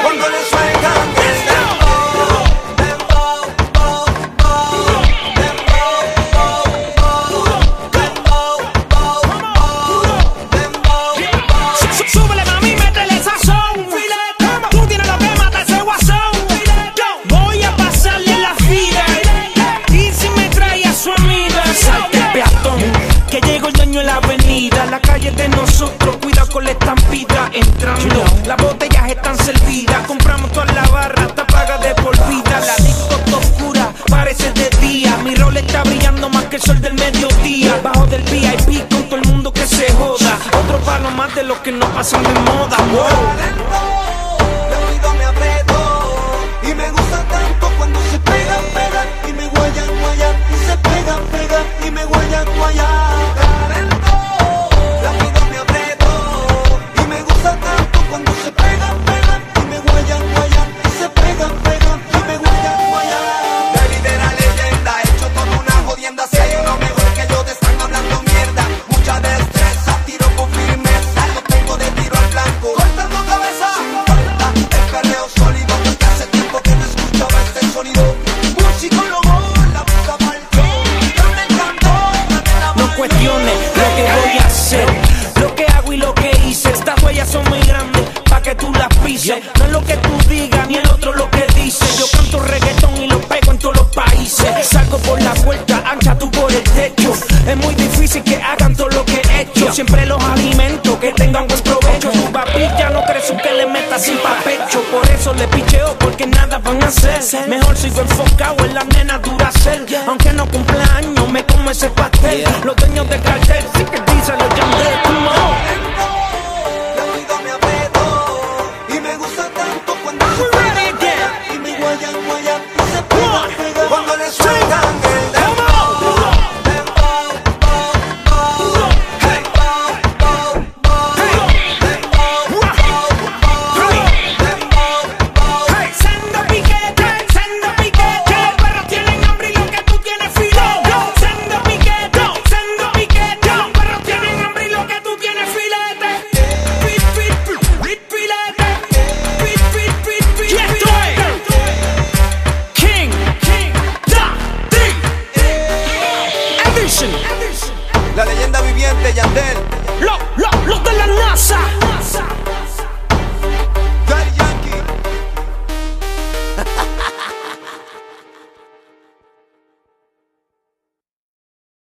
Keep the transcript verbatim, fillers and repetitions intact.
cuando le sueltan el dembow, dembow, bow, bow, dembow, bow, bow, dembow, bow, bow, dembow, bow. Súbele, mami, métele sazón. Tú tienes lo que mata ese guasón. Voy a pasarle la fila y si me trae a su amiga, salte peatón, que llegó el dueño en la avenida. La calle es de nosotros, cuidado con la estampida. Entrando, las botellas están servidas. Compramos toda la barra, está paga de por vida. La disco está oscura, parece de día. Mi rol está brillando más que el sol del mediodía. Bajo del V I P con todo el mundo que se joda. Otro palo más de los que no pasan de moda. Wow. Le oído me aprieto y me gusta tanto cuando se pegan, pegan y me guayan, guayan y se pegan, pegan y me guayan, guayan. Le oído me aprieto y me gusta tanto cuando se pegan, pegan y me guayan, guayan y se pegan, pegan y me guayan, guayan. Baby de la leyenda, hecho toda una jodienda. Si hay uno mejor que yo te están hablando mierda. Mucha destreza, tiro con firmeza, lo tengo de tiro al blanco. Cortando cabeza, corta el perreo sólido, porque hace tiempo que no escuchaba este sonido. Músico lobo, la puta faltó, yo me encantó. No cuestiones lo que voy a hacer, lo que hago y lo que hice. Estas huellas son muy grandes pa' que tú las pises. No es lo que tú digas ni el otro lo que dice. Yo canto reggaetón y lo pego en todos los países. Salgo por la puerta ancha, tú por el techo. Es muy difícil que hagan todo lo que he hecho. Siempre los alimento, que tengan buen provecho. Tu papilla no crees que le metas sin papecho. Por eso le picheo, porque nada van a hacer. Mejor sigo enfocado en la nena Duracell. Aunque no cumpla años, me como ese pastel. Los dueños de cartel sí que dicen los Yandel.